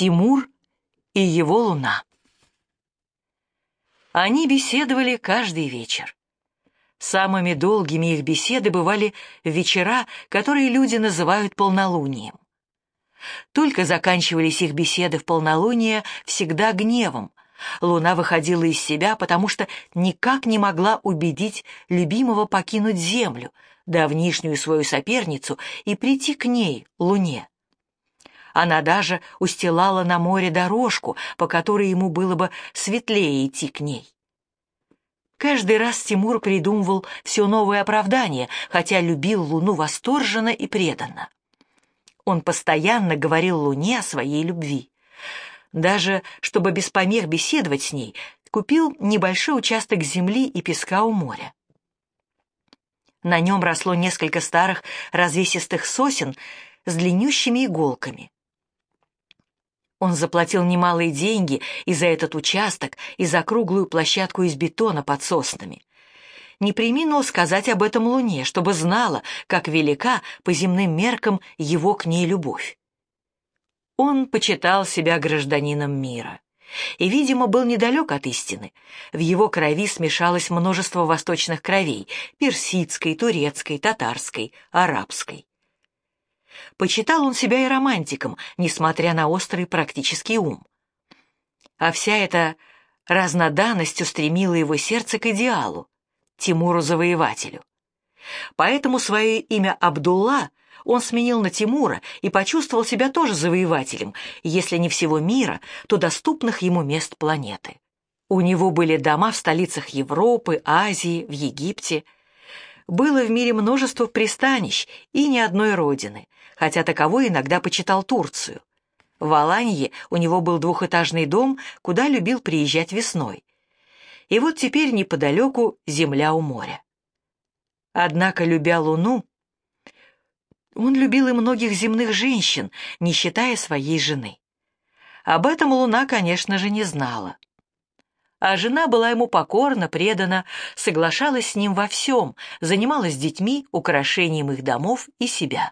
Тимур и его луна. Они беседовали каждый вечер. Самыми долгими их беседы бывали в вечера, которые люди называют полнолунием. Только заканчивались их беседы в полнолуние всегда гневом. Луна выходила из себя, потому что никак не могла убедить любимого покинуть землю, давнишнюю свою соперницу, и прийти к ней, Луне. Она даже устилала на море дорожку, по которой ему было бы светлее идти к ней. Каждый раз Тимур придумывал все новые оправдания, хотя любил Луну восторженно и преданно. Он постоянно говорил Луне о своей любви. Даже, чтобы без помех беседовать с ней, купил небольшой участок земли и песка у моря. На нем росло несколько старых развесистых сосен с длиннющими иголками. Он заплатил немалые деньги и за этот участок, и за круглую площадку из бетона под соснами. Не преминул сказать об этом Луне, чтобы знала, как велика по земным меркам его к ней любовь. Он почитал себя гражданином мира и, видимо, был недалек от истины. В его крови смешалось множество восточных кровей — персидской, турецкой, татарской, арабской. Почитал он себя и романтиком, несмотря на острый практический ум. А вся эта разноданность устремила его сердце к идеалу, Тимуру-завоевателю. Поэтому свое имя Абдулла он сменил на Тимура и почувствовал себя тоже завоевателем, если не всего мира, то доступных ему мест планеты. У него были дома в столицах Европы, Азии, в Египте. Было в мире множество пристанищ и ни одной родины, хотя таковой иногда почитал Турцию. В Аланье у него был двухэтажный дом, куда любил приезжать весной. И вот теперь неподалеку земля у моря. Однако, любя Луну, он любил и многих земных женщин, не считая своей жены. Об этом Луна, конечно же, не знала. А жена была ему покорна, предана, соглашалась с ним во всем, занималась детьми, украшением их домов и себя.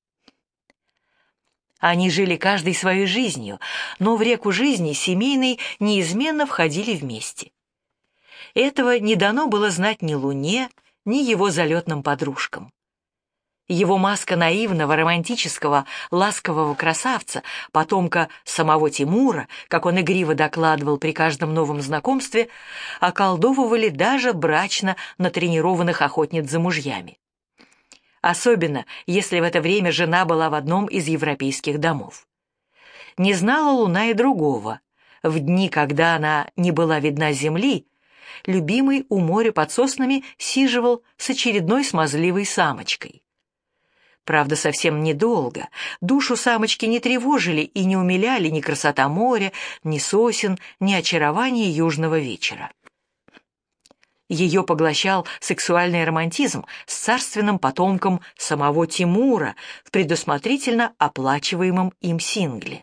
Они жили каждой своей жизнью, но в реку жизни семейной неизменно входили вместе. Этого не дано было знать ни Луне, ни его залетным подружкам. Его маска наивного, романтического, ласкового красавца, потомка самого Тимура, как он игриво докладывал при каждом новом знакомстве, околдовывали даже брачно натренированных охотниц за мужьями. Особенно, если в это время жена была в одном из европейских домов. Не знала Луна и другого. В дни, когда она не была видна с земли, любимый у моря под соснами сиживал с очередной смазливой самочкой. Правда, совсем недолго. Душу самочки не тревожили и не умиляли ни красота моря, ни сосен, ни очарование южного вечера. Ее поглощал сексуальный романтизм с царственным потомком самого Тимура в предусмотрительно оплачиваемом им сингле.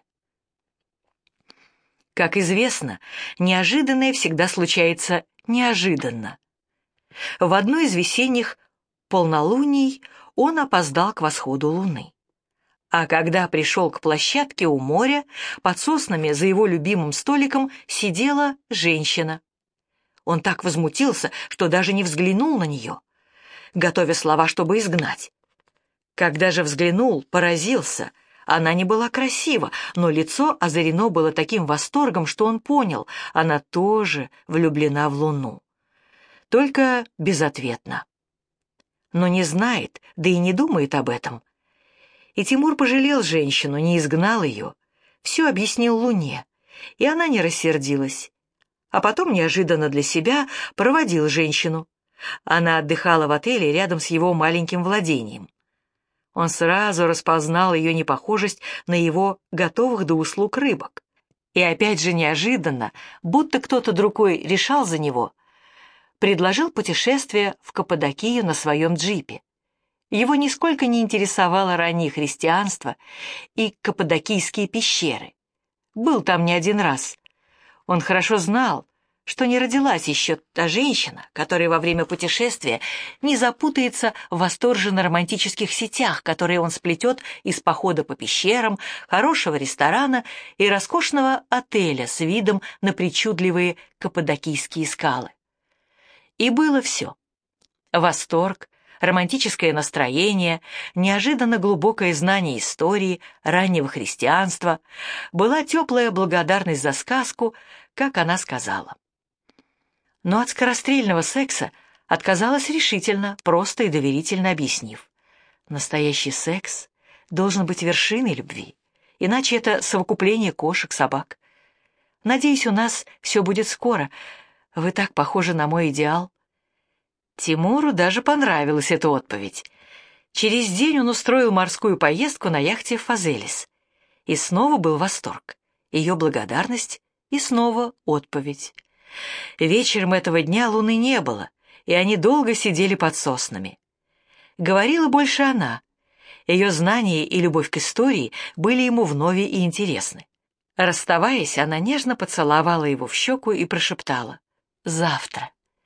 Как известно, неожиданное всегда случается неожиданно. В одно из весенних полнолуний он опоздал к восходу луны. А когда пришел к площадке у моря, под соснами за его любимым столиком сидела женщина. Он так возмутился, что даже не взглянул на нее, готовя слова, чтобы изгнать. Когда же взглянул, поразился. Она не была красива, но лицо озарено было таким восторгом, что он понял, она тоже влюблена в Луну. Только безответно. Но не знает, да и не думает об этом. И Тимур пожалел женщину, не изгнал ее, все объяснил Луне, и она не рассердилась. А потом неожиданно для себя проводил женщину. Она отдыхала в отеле рядом с его маленьким владением. Он сразу распознал ее непохожесть на его готовых до услуг рыбок. И опять же неожиданно, будто кто-то другой решал за него, предложил путешествие в Каппадокию на своем джипе. Его нисколько не интересовало раннее христианство и каппадокийские пещеры. Был там не один раз. Он хорошо знал, что не родилась еще та женщина, которая во время путешествия не запутается в восторженно-романтических сетях, которые он сплетет из похода по пещерам, хорошего ресторана и роскошного отеля с видом на причудливые каппадокийские скалы. И было все. Восторг, романтическое настроение, неожиданно глубокое знание истории, раннего христианства, была теплая благодарность за сказку, как она сказала. Но от скорострельного секса отказалась решительно, просто и доверительно объяснив. Настоящий секс должен быть вершиной любви, иначе это совокупление кошек, собак. Надеюсь, у нас все будет скоро. Вы так похожи на мой идеал. Тимуру даже понравилась эта отповедь. Через день он устроил морскую поездку на яхте «Фазелис». И снова был восторг, ее благодарность и снова отповедь. Вечером этого дня луны не было, и они долго сидели под соснами. Говорила больше она. Ее знания и любовь к истории были ему вновь и интересны. Расставаясь, она нежно поцеловала его в щеку и прошептала: «Завтра».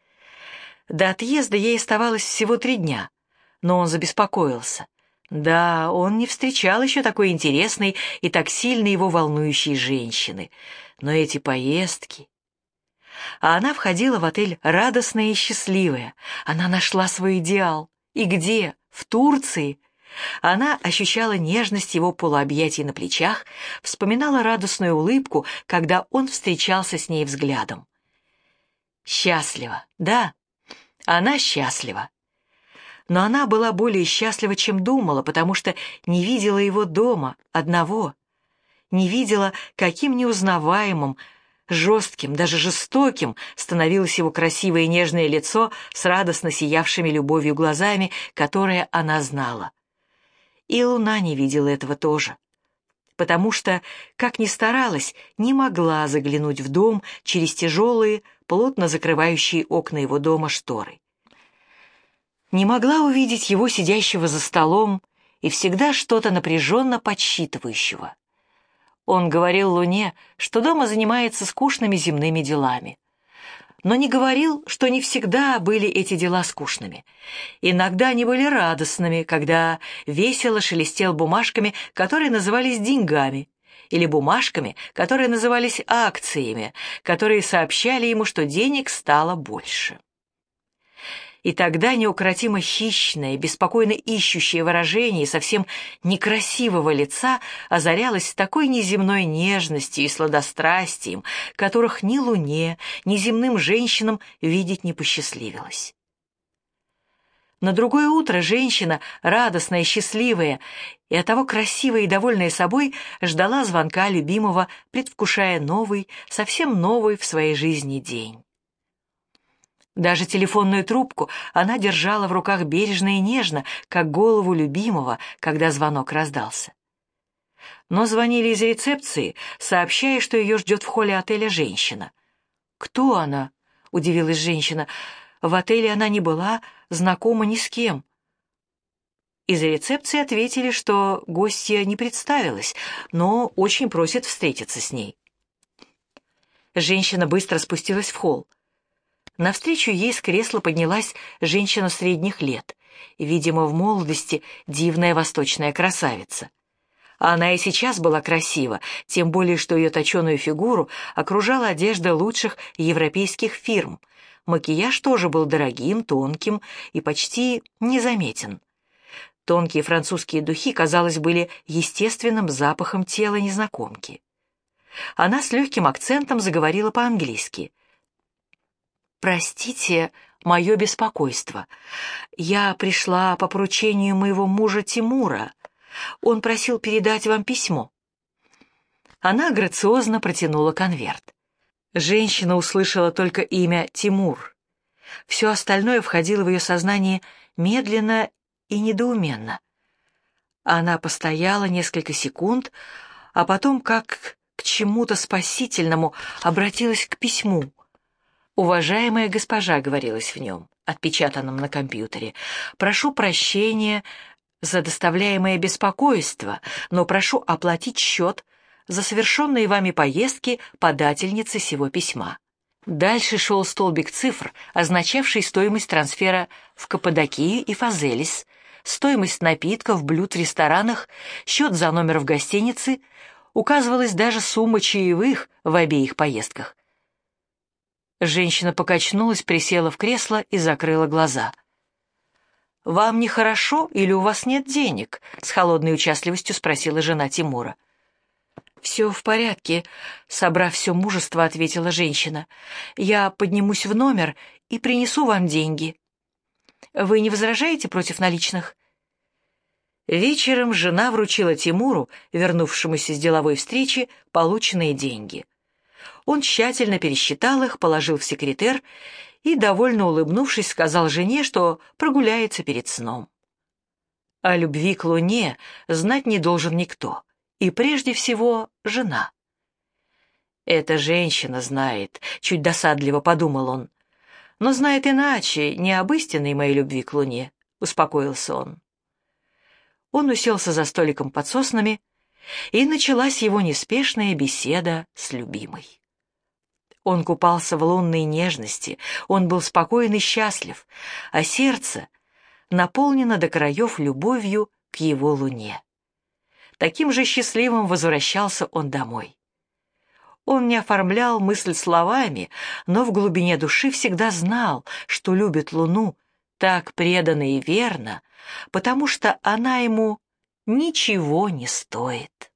До отъезда ей оставалось всего 3 дня, но он забеспокоился. Да, он не встречал еще такой интересной и так сильно его волнующей женщины. Но эти поездки... А она входила в отель радостная и счастливая. Она нашла свой идеал. И где? В Турции. Она ощущала нежность его полуобъятий на плечах, вспоминала радостную улыбку, когда он встречался с ней взглядом. Счастлива, да, она счастлива. Но она была более счастлива, чем думала, потому что не видела его дома, одного. Не видела, каким неузнаваемым, жестким, даже жестоким становилось его красивое и нежное лицо с радостно сиявшими любовью глазами, которые она знала. И луна не видела этого тоже, потому что, как ни старалась, не могла заглянуть в дом через тяжелые, плотно закрывающие окна его дома шторы. Не могла увидеть его сидящего за столом и всегда что-то напряженно подсчитывающего. Он говорил Луне, что дома занимается скучными земными делами. Но не говорил, что не всегда были эти дела скучными. Иногда они были радостными, когда весело шелестел бумажками, которые назывались деньгами, или бумажками, которые назывались акциями, которые сообщали ему, что денег стало больше. И тогда неукротимо хищное, беспокойно ищущее выражение совсем некрасивого лица озарялось такой неземной нежностью и сладострастием, которых ни Луне, ни земным женщинам видеть не посчастливилось. На другое утро женщина, радостная и счастливая, и оттого красивая и довольная собой, ждала звонка любимого, предвкушая новый, совсем новый в своей жизни день. Даже телефонную трубку она держала в руках бережно и нежно, как голову любимого, когда звонок раздался. Но звонили из рецепции, сообщая, что ее ждет в холле отеля женщина. «Кто она?» — удивилась женщина. «В отеле она не была знакома ни с кем». Из рецепции ответили, что гостья не представилась, но очень просит встретиться с ней. Женщина быстро спустилась в холл. Навстречу ей с кресла поднялась женщина средних лет, видимо, в молодости дивная восточная красавица. Она и сейчас была красива, тем более, что ее точеную фигуру окружала одежда лучших европейских фирм. Макияж тоже был дорогим, тонким и почти незаметен. Тонкие французские духи, казалось, были естественным запахом тела незнакомки. Она с легким акцентом заговорила по-английски. «Простите мое беспокойство. Я пришла по поручению моего мужа Тимура. Он просил передать вам письмо». Она грациозно протянула конверт. Женщина услышала только имя Тимур. Все остальное входило в ее сознание медленно и недоуменно. Она постояла несколько секунд, а потом, как к чему-то спасительному, обратилась к письму. «Уважаемая госпожа», — говорилось в нем, отпечатанном на компьютере, «прошу прощения за доставляемое беспокойство, но прошу оплатить счет за совершенные вами поездки подательницы сего письма». Дальше шел столбик цифр, означавший стоимость трансфера в Каппадокию и Фазелис, стоимость напитков, блюд в ресторанах, счет за номер в гостинице, указывалась даже сумма чаевых в обеих поездках. Женщина покачнулась, присела в кресло и закрыла глаза. «Вам нехорошо или у вас нет денег?» — с холодной участливостью спросила жена Тимура. «Все в порядке», — собрав все мужество, ответила женщина. «Я поднимусь в номер и принесу вам деньги. Вы не возражаете против наличных?» Вечером жена вручила Тимуру, вернувшемуся с деловой встречи, полученные деньги. Он тщательно пересчитал их, положил в секретер и, довольно улыбнувшись, сказал жене, что прогуляется перед сном. О любви к Луне знать не должен никто, и прежде всего жена. «Эта женщина знает», — чуть досадливо подумал он, «но знает иначе, не об истинной моей любви к Луне», — успокоился он. Он уселся за столиком под соснами, и началась его неспешная беседа с любимой. Он купался в лунной нежности, он был спокоен и счастлив, а сердце наполнено до краев любовью к его Луне. Таким же счастливым возвращался он домой. Он не оформлял мысль словами, но в глубине души всегда знал, что любит Луну так преданно и верно, потому что она ему ничего не стоит.